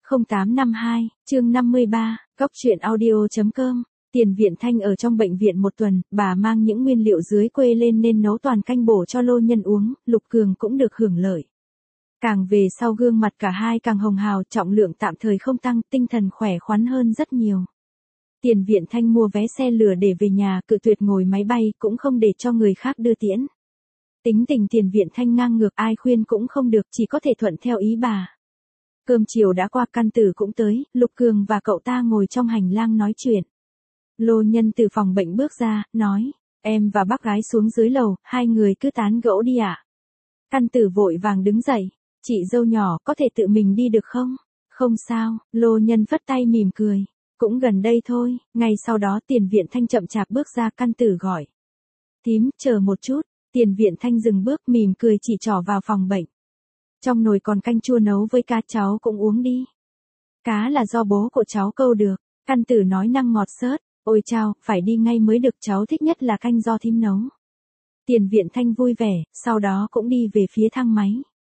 0852, chương 53, Góc truyện audio.com. Tiền Viện Thanh ở trong bệnh viện một tuần, bà mang những nguyên liệu dưới quê lên nên nấu toàn canh bổ cho Lô Nhân uống, Lục Cường cũng được hưởng lợi. Càng về sau gương mặt cả hai càng hồng hào, trọng lượng tạm thời không tăng, tinh thần khỏe khoắn hơn rất nhiều. Tiền Viện Thanh mua vé xe lửa để về nhà, cự tuyệt ngồi máy bay, cũng không để cho người khác đưa tiễn. Tính tình Tiền Viện Thanh ngang ngược, ai khuyên cũng không được, chỉ có thể thuận theo ý bà. Cơm chiều đã qua, căn tử cũng tới, Lục Cường và cậu ta ngồi trong hành lang nói chuyện. Lô Nhân từ phòng bệnh bước ra, nói, em và bác gái xuống dưới lầu, hai người cứ tán gẫu đi ạ. Căn tử vội vàng đứng dậy, chị dâu nhỏ có thể tự mình đi được không? Không sao, Lô Nhân phất tay mỉm cười. Cũng gần đây thôi. Ngay sau đó Tiền Viện Thanh chậm chạp bước ra, căn tử gọi. Thím, chờ một chút. Tiền Viện Thanh dừng bước mỉm cười chỉ trỏ vào phòng bệnh. Trong nồi còn canh chua nấu với cá, cháu cũng uống đi. Cá là do bố của cháu câu được. Căn tử nói năng ngọt xớt. Ôi chao, phải đi ngay mới được, cháu thích nhất là canh do thím nấu. Tiền Viện Thanh vui vẻ, sau đó cũng đi về phía thang máy.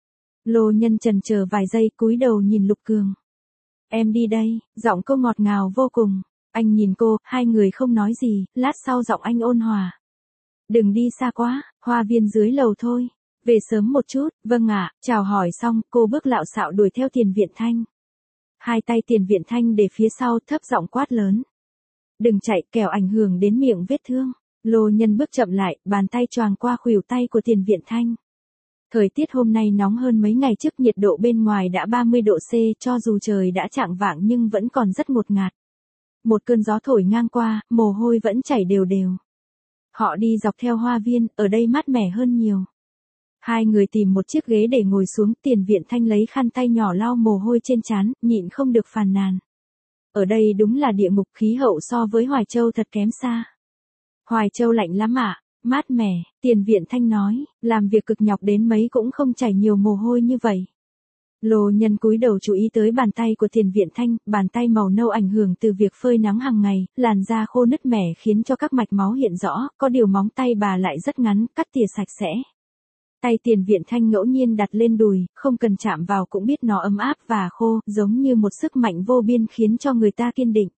Lô Nhân chần chờ vài giây, cúi đầu nhìn Lục Cường. Em đi đây, giọng cô ngọt ngào vô cùng. Anh nhìn cô, hai người không nói gì, lát sau giọng anh ôn hòa. Đừng đi xa quá, hoa viên dưới lầu thôi. Về sớm một chút, vâng ạ. Chào hỏi xong, cô bước lạo xạo đuổi theo Tiền Viện Thanh. Hai tay Tiền Viện Thanh để phía sau, thấp giọng quát lớn. Đừng chạy, kẻo ảnh hưởng đến miệng vết thương. Lô Nhân bước chậm lại, bàn tay choàng qua khuỷu tay của Tiền Viện Thanh. Thời tiết hôm nay nóng hơn mấy ngày trước, nhiệt độ bên ngoài đã 30 độ C, cho dù trời đã chạng vạng nhưng vẫn còn rất ngột ngạt. Một cơn gió thổi ngang qua, mồ hôi vẫn chảy đều đều. Họ đi dọc theo hoa viên, ở đây mát mẻ hơn nhiều. Hai người tìm một chiếc ghế để ngồi xuống, Tiền Viện Thanh lấy khăn tay nhỏ lau mồ hôi trên trán, nhịn không được phàn nàn. Ở đây đúng là địa ngục, khí hậu so với Hoài Châu thật kém xa. Hoài Châu lạnh lắm ạ. Mát mẻ, Tiền Viện Thanh nói, làm việc cực nhọc đến mấy cũng không chảy nhiều mồ hôi như vậy. Lô Nhân cúi đầu chú ý tới bàn tay của Tiền Viện Thanh, bàn tay màu nâu ảnh hưởng từ việc phơi nắng hàng ngày, làn da khô nứt mẻ khiến cho các mạch máu hiện rõ, có điều móng tay bà lại rất ngắn, cắt tỉa sạch sẽ. Tay Tiền Viện Thanh ngẫu nhiên đặt lên đùi, không cần chạm vào cũng biết nó ấm áp và khô, giống như một sức mạnh vô biên khiến cho người ta kiên định.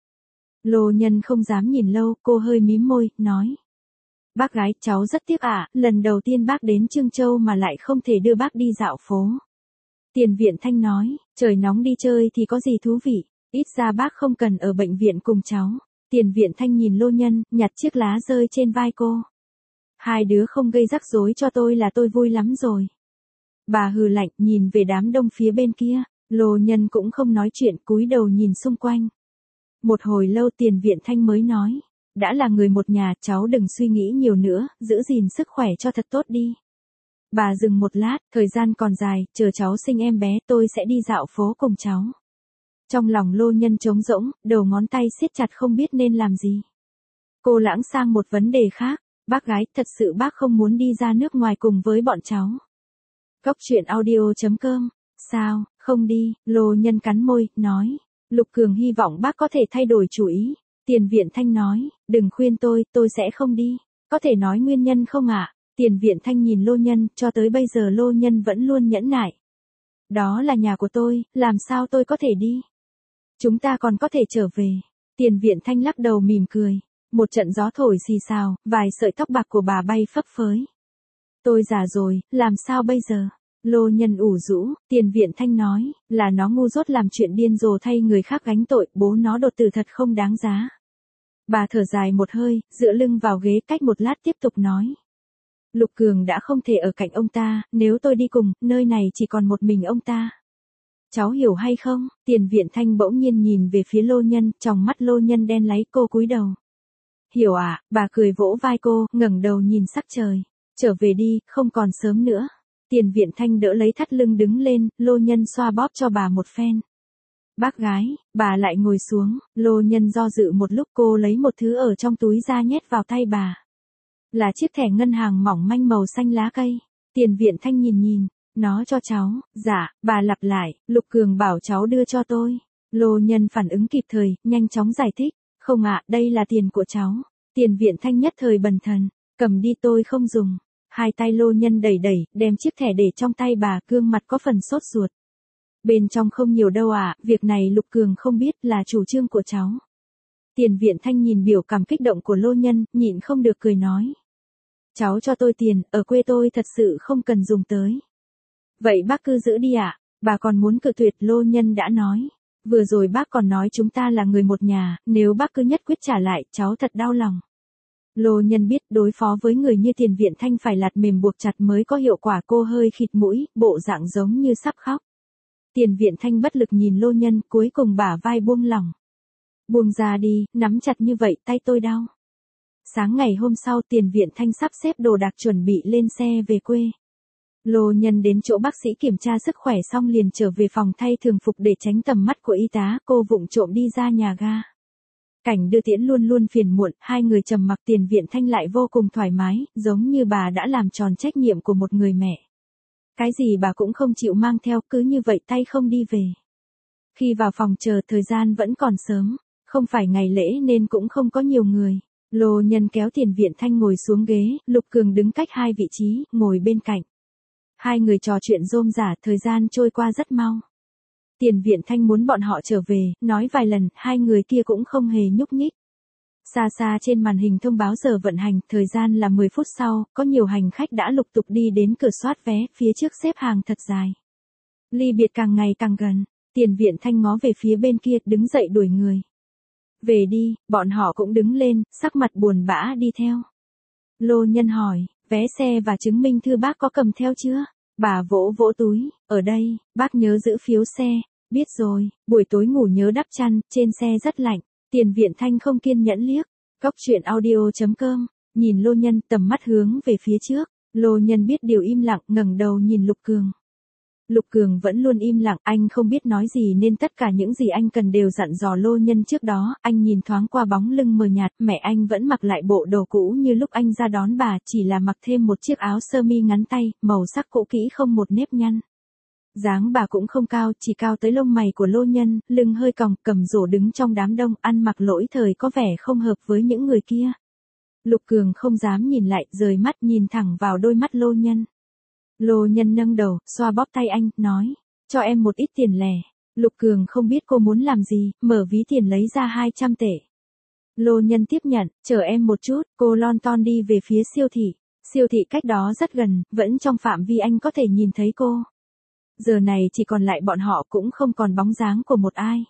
Lô Nhân không dám nhìn lâu, cô hơi mím môi, nói. Bác gái, cháu rất tiếc ạ, lần đầu tiên bác đến Trương Châu mà lại không thể đưa bác đi dạo phố. Tiền Viện Thanh nói, trời nóng đi chơi thì có gì thú vị, ít ra bác không cần ở bệnh viện cùng cháu. Tiền Viện Thanh nhìn Lô Nhân, nhặt chiếc lá rơi trên vai cô. Hai đứa không gây rắc rối cho tôi là tôi vui lắm rồi. Bà hừ lạnh, nhìn về đám đông phía bên kia, Lô Nhân cũng không nói chuyện, cúi đầu nhìn xung quanh. Một hồi lâu Tiền Viện Thanh mới nói. Đã là người một nhà, cháu đừng suy nghĩ nhiều nữa, giữ gìn sức khỏe cho thật tốt đi. Bà dừng một lát, thời gian còn dài, chờ cháu sinh em bé tôi sẽ đi dạo phố cùng cháu. Trong lòng Lô Nhân trống rỗng, đầu ngón tay siết chặt không biết nên làm gì. Cô lãng sang một vấn đề khác, bác gái, thật sự bác không muốn đi ra nước ngoài cùng với bọn cháu. Góc truyện audio.com, sao, không đi, Lô Nhân cắn môi, nói. Lục Cường hy vọng bác có thể thay đổi chủ ý. Tiền Viện Thanh nói, đừng khuyên tôi sẽ không đi. Có thể nói nguyên nhân không ạ? Tiền Viện Thanh nhìn Lô Nhân, cho tới bây giờ Lô Nhân vẫn luôn nhẫn nại. Đó là nhà của tôi, làm sao tôi có thể đi? Chúng ta còn có thể trở về. Tiền Viện Thanh lắc đầu mỉm cười. Một trận gió thổi xì xào, vài sợi tóc bạc của bà bay phấp phới. Tôi già rồi, làm sao bây giờ? Lô Nhân ủ rũ, Tiền Viện Thanh nói, là nó ngu dốt làm chuyện điên rồ thay người khác gánh tội, bố nó đột tử thật không đáng giá. Bà thở dài một hơi, dựa lưng vào ghế, cách một lát tiếp tục nói. Lục Cường đã không thể ở cạnh ông ta, nếu tôi đi cùng, nơi này chỉ còn một mình ông ta. Cháu hiểu hay không? Tiền Viện Thanh bỗng nhiên nhìn về phía Lô Nhân, tròng mắt Lô Nhân đen láy, cô cúi đầu. Hiểu à, bà cười vỗ vai cô, ngẩng đầu nhìn sắc trời. Trở về đi, không còn sớm nữa. Tiền Viện Thanh đỡ lấy thắt lưng đứng lên, Lô Nhân xoa bóp cho bà một phen. Bác gái, bà lại ngồi xuống, Lô Nhân do dự một lúc, cô lấy một thứ ở trong túi ra nhét vào tay bà. Là chiếc thẻ ngân hàng mỏng manh màu xanh lá cây. Tiền Viện Thanh nhìn, nó cho cháu, dạ, bà lặp lại, Lục Cường bảo cháu đưa cho tôi. Lô Nhân phản ứng kịp thời, nhanh chóng giải thích, không ạ, đây là tiền của cháu. Tiền Viện Thanh nhất thời bần thần, cầm đi tôi không dùng. Hai tay Lô Nhân đẩy, đem chiếc thẻ để trong tay bà, gương mặt có phần sốt ruột. Bên trong không nhiều đâu ạ, việc này Lục Cường không biết là chủ trương của cháu. Tiền Viện Thanh nhìn biểu cảm kích động của Lô Nhân, nhịn không được cười nói. Cháu cho tôi tiền, ở quê tôi thật sự không cần dùng tới. Vậy bác cứ giữ đi ạ, bà còn muốn cự tuyệt. Lô Nhân đã nói. Vừa rồi bác còn nói chúng ta là người một nhà, nếu bác cứ nhất quyết trả lại, cháu thật đau lòng. Lô Nhân biết đối phó với người như Tiền Viện Thanh phải lạt mềm buộc chặt mới có hiệu quả, cô hơi khịt mũi, bộ dạng giống như sắp khóc. Tiền Viện Thanh bất lực nhìn Lô Nhân, cuối cùng bả vai buông lỏng. Buông ra đi, nắm chặt như vậy tay tôi đau. Sáng ngày hôm sau Tiền Viện Thanh sắp xếp đồ đạc chuẩn bị lên xe về quê. Lô Nhân đến chỗ bác sĩ kiểm tra sức khỏe xong liền trở về phòng thay thường phục để tránh tầm mắt của y tá, cô vụng trộm đi ra nhà ga. Cảnh đưa tiễn luôn luôn phiền muộn, hai người trầm mặc. Tiền Viện Thanh lại vô cùng thoải mái, giống như bà đã làm tròn trách nhiệm của một người mẹ. Cái gì bà cũng không chịu mang theo, cứ như vậy tay không đi về. Khi vào phòng chờ thời gian vẫn còn sớm, không phải ngày lễ nên cũng không có nhiều người. Lô Nhân kéo Tiền Viện Thanh ngồi xuống ghế, Lục Cường đứng cách hai vị trí, ngồi bên cạnh. Hai người trò chuyện rôm rả, thời gian trôi qua rất mau. Tiền Viện Thanh muốn bọn họ trở về, nói vài lần, hai người kia cũng không hề nhúc nhích. Xa xa trên màn hình thông báo giờ vận hành, thời gian là 10 phút sau, có nhiều hành khách đã lục tục đi đến cửa soát vé, phía trước xếp hàng thật dài. Ly biệt càng ngày càng gần, Tiền Viện Thanh ngó về phía bên kia, đứng dậy đuổi người. Về đi, bọn họ cũng đứng lên, sắc mặt buồn bã đi theo. Lô Nhân hỏi, vé xe và chứng minh thư bác có cầm theo chưa? Bà vỗ vỗ túi, ở đây, bác nhớ giữ phiếu xe. Biết rồi, buổi tối ngủ nhớ đắp chăn, trên xe rất lạnh. Tiền Viện Thanh không kiên nhẫn liếc. Cóc truyện audio.com, nhìn Lô Nhân, tầm mắt hướng về phía trước. Lô Nhân biết điều im lặng, ngẩng đầu nhìn Lục Cường. Lục Cường vẫn luôn im lặng, anh không biết nói gì nên tất cả những gì anh cần đều dặn dò Lô Nhân trước đó. Anh nhìn thoáng qua bóng lưng mờ nhạt, mẹ anh vẫn mặc lại bộ đồ cũ như lúc anh ra đón bà, chỉ là mặc thêm một chiếc áo sơ mi ngắn tay, màu sắc cũ kỹ không một nếp nhăn. Dáng bà cũng không cao, chỉ cao tới lông mày của Lô Nhân, lưng hơi còng, cầm rổ đứng trong đám đông, ăn mặc lỗi thời có vẻ không hợp với những người kia. Lục Cường không dám nhìn lại, rời mắt nhìn thẳng vào đôi mắt Lô Nhân. Lô Nhân nâng đầu, xoa bóp tay anh, nói, cho em một ít tiền lẻ. Lục Cường không biết cô muốn làm gì, mở ví tiền lấy ra 200 tệ. Lô Nhân tiếp nhận, chờ em một chút, cô lon ton đi về phía siêu thị. Siêu thị cách đó rất gần, vẫn trong phạm vi anh có thể nhìn thấy cô. Giờ này chỉ còn lại bọn họ, cũng không còn bóng dáng của một ai.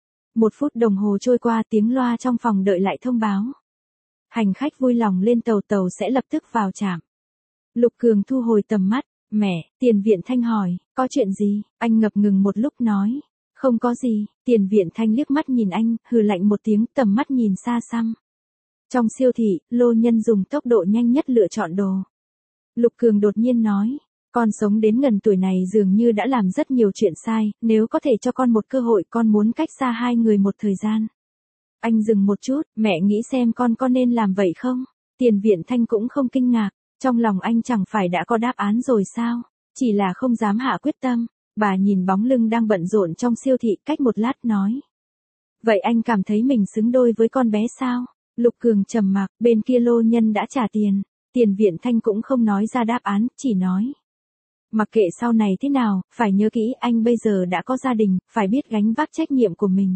1 phút đồng hồ trôi qua, tiếng loa trong phòng đợi lại thông báo. Hành khách vui lòng lên tàu, tàu sẽ lập tức vào trạm. Lục Cường thu hồi tầm mắt, mẹ. Tiền Viện Thanh hỏi, có chuyện gì? Anh ngập ngừng một lúc nói, không có gì. Tiền Viện Thanh liếc mắt nhìn anh, hừ lạnh một tiếng, tầm mắt nhìn xa xăm. Trong siêu thị, Lô Nhân dùng tốc độ nhanh nhất lựa chọn đồ. Lục Cường đột nhiên nói, con sống đến gần tuổi này dường như đã làm rất nhiều chuyện sai, nếu có thể cho con một cơ hội, con muốn cách xa hai người một thời gian. Anh dừng một chút, mẹ nghĩ xem con có nên làm vậy không? Tiền Viện Thanh cũng không kinh ngạc, trong lòng anh chẳng phải đã có đáp án rồi sao? Chỉ là không dám hạ quyết tâm. Bà nhìn bóng lưng đang bận rộn trong siêu thị, cách một lát nói. Vậy anh cảm thấy mình xứng đôi với con bé sao? Lục Cường trầm mặc, bên kia Lô Nhân đã trả tiền. Tiền Viện Thanh cũng không nói ra đáp án, chỉ nói. Mặc kệ sau này thế nào, phải nhớ kỹ anh bây giờ đã có gia đình, phải biết gánh vác trách nhiệm của mình.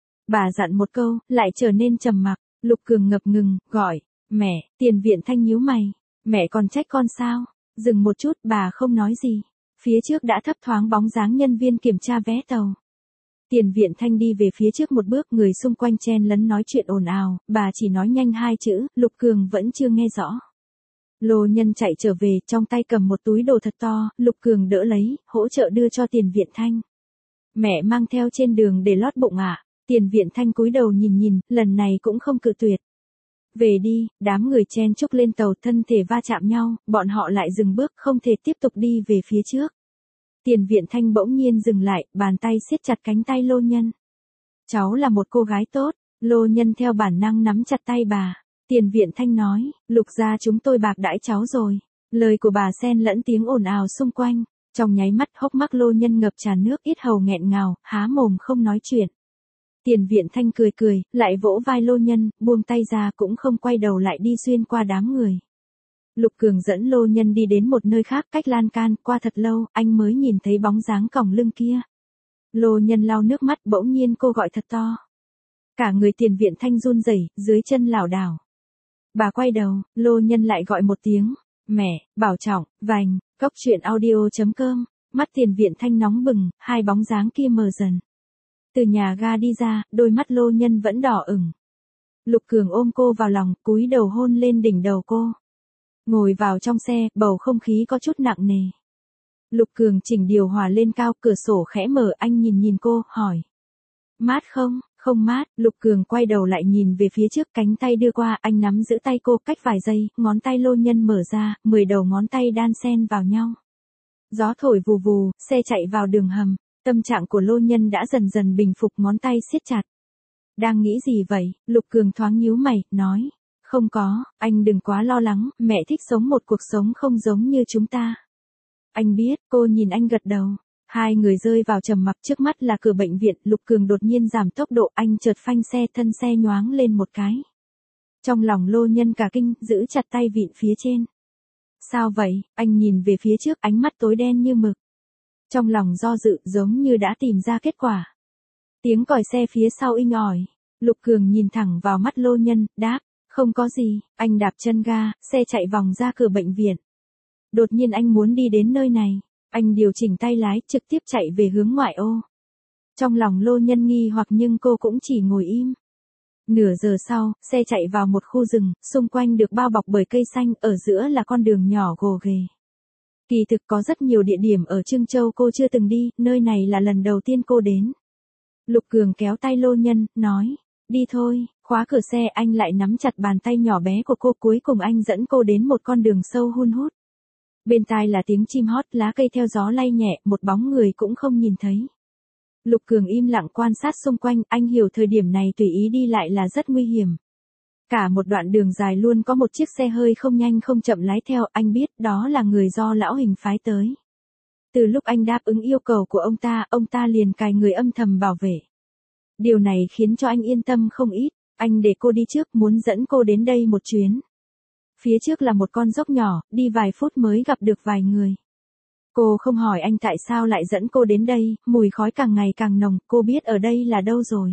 Bà dặn một câu, lại trở nên trầm mặc. Lục Cường ngập ngừng, gọi, mẹ. Tiền Viện Thanh nhíu mày, mẹ còn trách con sao? Dừng một chút, bà không nói gì. Phía trước đã thấp thoáng bóng dáng nhân viên kiểm tra vé tàu. Tiền Viện Thanh đi về phía trước một bước, người xung quanh chen lấn nói chuyện ồn ào, bà chỉ nói nhanh 2 chữ, Lục Cường vẫn chưa nghe rõ. Lô Nhân chạy trở về, trong tay cầm một túi đồ thật to, Lục Cường đỡ lấy, hỗ trợ đưa cho Tiền Viện Thanh. Mẹ mang theo trên đường để lót bụng ạ. Tiền Viện Thanh cúi đầu nhìn nhìn, lần này cũng không cự tuyệt. Về đi, đám người chen chúc lên tàu, thân thể va chạm nhau, bọn họ lại dừng bước, không thể tiếp tục đi về phía trước. Tiền Viện Thanh bỗng nhiên dừng lại, bàn tay siết chặt cánh tay Lô Nhân. Cháu là một cô gái tốt. Lô Nhân theo bản năng nắm chặt tay bà. Tiền Viện Thanh nói, Lục gia chúng tôi bạc đãi cháu rồi. Lời của bà xen lẫn tiếng ồn ào xung quanh. Trong nháy mắt hốc mắt Lô Nhân ngập tràn nước, yết hầu nghẹn ngào, há mồm không nói chuyện. Tiền Viện Thanh cười cười, lại vỗ vai Lô Nhân, buông tay ra cũng không quay đầu lại đi xuyên qua đám người. Lục Cường dẫn Lô Nhân đi đến một nơi khác, cách lan can, qua thật lâu, anh mới nhìn thấy bóng dáng còng lưng kia. Lô Nhân lau nước mắt, bỗng nhiên cô gọi thật to. Cả người Tiền Viện Thanh run rẩy, dưới chân lảo đảo. Bà quay đầu, Lô Nhân lại gọi một tiếng, mẹ, Bảo Trọng, vành, cốc truyện audio.com, mắt Tiền Viện Thanh nóng bừng, hai bóng dáng kia mờ dần. Từ nhà ga đi ra, đôi mắt Lô Nhân vẫn đỏ ửng. Lục Cường ôm cô vào lòng, cúi đầu hôn lên đỉnh đầu cô. Ngồi vào trong xe, bầu không khí có chút nặng nề. Lục Cường chỉnh điều hòa lên cao, cửa sổ khẽ mở, anh nhìn cô, hỏi. Mát không? Không mát. Lục Cường quay đầu lại nhìn về phía trước, cánh tay đưa qua, anh nắm giữ tay cô, cách vài giây, ngón tay Lô Nhân mở ra, 10 đầu ngón tay đan xen vào nhau. Gió thổi vù vù, xe chạy vào đường hầm, tâm trạng của Lô Nhân đã dần dần bình phục, ngón tay siết chặt. Đang nghĩ gì vậy? Lục Cường thoáng nhíu mày, nói. Không có, anh đừng quá lo lắng, mẹ thích sống một cuộc sống không giống như chúng ta. Anh biết, cô nhìn anh gật đầu. Hai người rơi vào trầm mặc, trước mắt là cửa bệnh viện, Lục Cường đột nhiên giảm tốc độ, anh chợt phanh xe, thân xe nhoáng lên một cái. Trong lòng Lô Nhân cả kinh, giữ chặt tay vịn phía trên. Sao vậy? Anh nhìn về phía trước, ánh mắt tối đen như mực. Trong lòng do dự, giống như đã tìm ra kết quả. Tiếng còi xe phía sau inh ỏi. Lục Cường nhìn thẳng vào mắt Lô Nhân, đáp, không có gì. Anh đạp chân ga, xe chạy vòng ra cửa bệnh viện. Đột nhiên anh muốn đi đến nơi này. Anh điều chỉnh tay lái, trực tiếp chạy về hướng ngoại ô. Trong lòng Lô Nhân nghi hoặc nhưng cô cũng chỉ ngồi im. Nửa giờ sau, xe chạy vào một khu rừng, xung quanh được bao bọc bởi cây xanh, ở giữa là con đường nhỏ gồ ghề. Kỳ thực có rất nhiều địa điểm ở Trương Châu cô chưa từng đi, nơi này là lần đầu tiên cô đến. Lục Cường kéo tay Lô Nhân, nói, đi thôi, khóa cửa xe, anh lại nắm chặt bàn tay nhỏ bé của cô, cuối cùng anh dẫn cô đến một con đường sâu hun hút. Bên tai là tiếng chim hót, lá cây theo gió lay nhẹ, một bóng người cũng không nhìn thấy. Lục Cường im lặng quan sát xung quanh, anh hiểu thời điểm này tùy ý đi lại là rất nguy hiểm. Cả một đoạn đường dài luôn có một chiếc xe hơi không nhanh không chậm lái theo, anh biết đó là người do lão Hình phái tới. Từ lúc anh đáp ứng yêu cầu của ông ta liền cài người âm thầm bảo vệ. Điều này khiến cho anh yên tâm không ít, anh để cô đi trước, muốn dẫn cô đến đây một chuyến. Phía trước là một con dốc nhỏ, đi vài phút mới gặp được vài người. Cô không hỏi anh tại sao lại dẫn cô đến đây, mùi khói càng ngày càng nồng, cô biết ở đây là đâu rồi.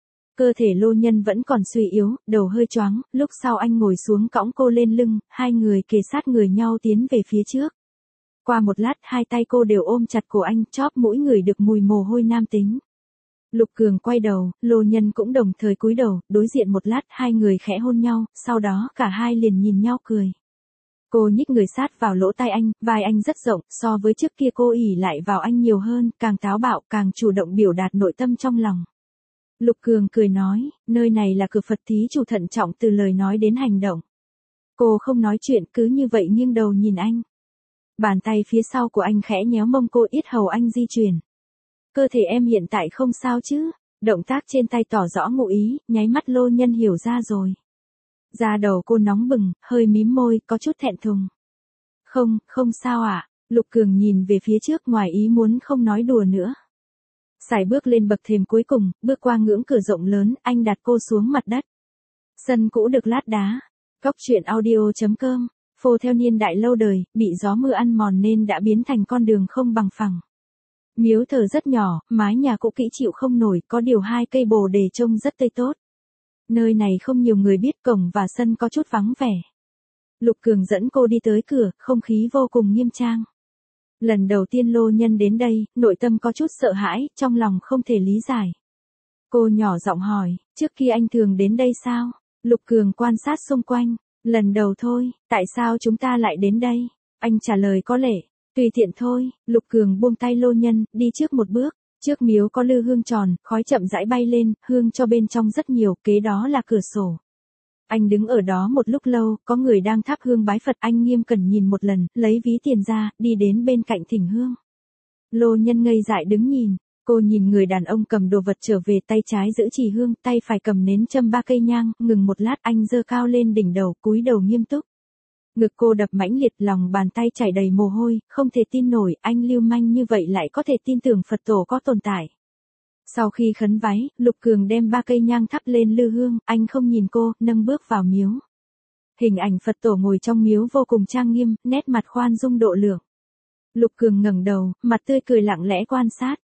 Cơ thể Lô Nhân vẫn còn suy yếu, đầu hơi choáng, lúc sau anh ngồi xuống cõng cô lên lưng, hai người kề sát người nhau tiến về phía trước. Qua một lát, hai tay cô đều ôm chặt cổ anh, chóp mũi người được mùi mồ hôi nam tính. Lục Cường quay đầu, Lô Nhân cũng đồng thời cúi đầu, đối diện một lát, hai người khẽ hôn nhau, sau đó cả hai liền nhìn nhau cười. Cô nhích người sát vào lỗ tai anh, vai anh rất rộng, so với trước kia cô ỉ lại vào anh nhiều hơn, càng táo bạo, càng chủ động biểu đạt nội tâm trong lòng. Lục Cường cười nói, nơi này là cửa Phật, thí chủ thận trọng từ lời nói đến hành động. Cô không nói chuyện, cứ như vậy nghiêng đầu nhìn anh. Bàn tay phía sau của anh khẽ nhéo mông cô, yết hầu anh di chuyển. Cơ thể em hiện tại không sao chứ? Động tác trên tay tỏ rõ ngụ ý, nháy mắt Lô Nhân hiểu ra rồi. Da đầu cô nóng bừng, hơi mím môi, có chút thẹn thùng. Không sao ạ. Lục Cường nhìn về phía trước, ngoài ý muốn không nói đùa nữa. Sải bước lên bậc thềm cuối cùng, bước qua ngưỡng cửa rộng lớn, anh đặt cô xuống mặt đất. Sân cũ được lát đá. Cốc truyện audio.com, phô theo niên đại lâu đời, bị gió mưa ăn mòn nên đã biến thành con đường không bằng phẳng. Miếu thờ rất nhỏ, mái nhà cũ kỹ chịu không nổi, có điều hai cây bồ đề trông rất tươi tốt. Nơi này không nhiều người biết, cổng và sân có chút vắng vẻ. Lục Cường dẫn cô đi tới cửa, không khí vô cùng nghiêm trang. Lần đầu tiên Lô Nhân đến đây, nội tâm có chút sợ hãi, trong lòng không thể lý giải. Cô nhỏ giọng hỏi, trước kia anh thường đến đây sao? Lục Cường quan sát xung quanh, lần đầu thôi, tại sao chúng ta lại đến đây? Anh trả lời có lệ, tùy tiện thôi. Lục Cường buông tay Lô Nhân, đi trước một bước. Trước miếu có lư hương tròn, khói chậm rãi bay lên, hương cho bên trong rất nhiều, kế đó là cửa sổ. Anh đứng ở đó một lúc lâu, có người đang thắp hương bái Phật, anh nghiêm cẩn nhìn một lần, lấy ví tiền ra, đi đến bên cạnh thỉnh hương. Lô Nhân ngây dại đứng nhìn, cô nhìn người đàn ông cầm đồ vật trở về, tay trái giữ chỉ hương, tay phải cầm nến châm 3 cây nhang, ngừng một lát anh giơ cao lên đỉnh đầu, cúi đầu nghiêm túc. Ngực cô đập mãnh liệt, lòng bàn tay chảy đầy mồ hôi, không thể tin nổi, anh lưu manh như vậy lại có thể tin tưởng Phật tổ có tồn tại. Sau khi khấn vái, Lục Cường đem 3 cây nhang thắp lên lư hương, anh không nhìn cô, nâng bước vào miếu. Hình ảnh Phật tổ ngồi trong miếu vô cùng trang nghiêm, nét mặt khoan dung độ lượng. Lục Cường ngẩng đầu, mặt tươi cười lặng lẽ quan sát.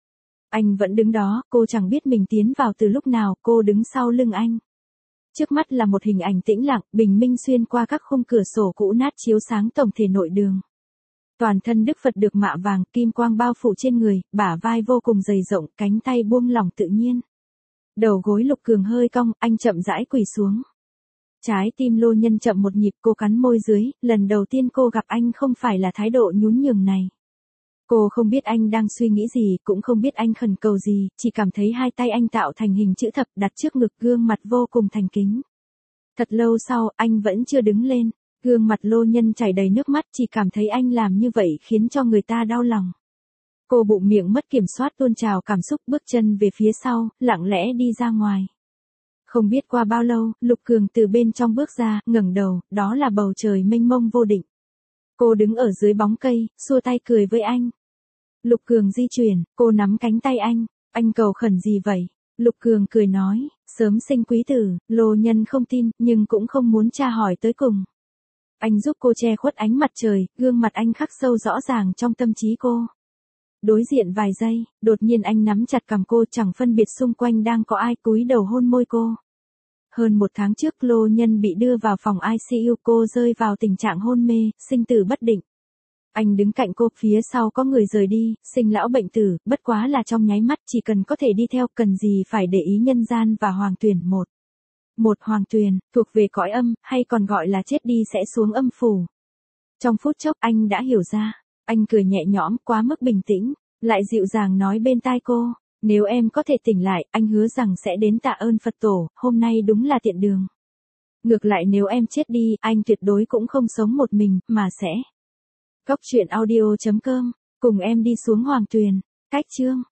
Anh vẫn đứng đó, cô chẳng biết mình tiến vào từ lúc nào, cô đứng sau lưng anh. Trước mắt là một hình ảnh tĩnh lặng, bình minh xuyên qua các khung cửa sổ cũ nát chiếu sáng tổng thể nội đường. Toàn thân Đức Phật được mạ vàng, kim quang bao phủ trên người, bả vai vô cùng dày rộng, cánh tay buông lỏng tự nhiên. Đầu gối Lục Cường hơi cong, anh chậm rãi quỳ xuống. Trái tim Lô Nhân chậm một nhịp, cô cắn môi dưới, lần đầu tiên cô gặp anh không phải là thái độ nhún nhường này. Cô không biết anh đang suy nghĩ gì, cũng không biết anh khẩn cầu gì, chỉ cảm thấy hai tay anh tạo thành hình chữ thập đặt trước ngực, gương mặt vô cùng thành kính. Thật lâu sau, anh vẫn chưa đứng lên, gương mặt Lô Nhân chảy đầy nước mắt, chỉ cảm thấy anh làm như vậy khiến cho người ta đau lòng. Cô bụng miệng mất kiểm soát tuôn trào cảm xúc, bước chân về phía sau, lặng lẽ đi ra ngoài. Không biết qua bao lâu, Lục Cường từ bên trong bước ra, ngẩng đầu, đó là bầu trời mênh mông vô định. Cô đứng ở dưới bóng cây, xua tay cười với anh. Lục Cường di chuyển, cô nắm cánh tay anh cầu khẩn gì vậy? Lục Cường cười nói, sớm sinh quý tử. Lô Nhân không tin, nhưng cũng không muốn tra hỏi tới cùng. Anh giúp cô che khuất ánh mặt trời, gương mặt anh khắc sâu rõ ràng trong tâm trí cô. Đối diện vài giây, đột nhiên anh nắm chặt cằm cô, chẳng phân biệt xung quanh đang có ai, cúi đầu hôn môi cô. Hơn một tháng trước Lô Nhân bị đưa vào phòng ICU, cô rơi vào tình trạng hôn mê, sinh tử bất định. Anh đứng cạnh cô, phía sau có người rời đi, sinh lão bệnh tử, bất quá là trong nháy mắt, chỉ cần có thể đi theo, cần gì phải để ý nhân gian và hoàng tuyển một hoàng tuyền, thuộc về cõi âm, hay còn gọi là chết đi sẽ xuống âm phủ. Trong phút chốc anh đã hiểu ra, anh cười nhẹ nhõm, quá mức bình tĩnh, lại dịu dàng nói bên tai cô, nếu em có thể tỉnh lại, anh hứa rằng sẽ đến tạ ơn Phật tổ, hôm nay đúng là tiện đường. Ngược lại nếu em chết đi, anh tuyệt đối cũng không sống một mình, mà sẽ. Cốc truyện audio.com, cùng em đi xuống hoàng tuyền, cách chương.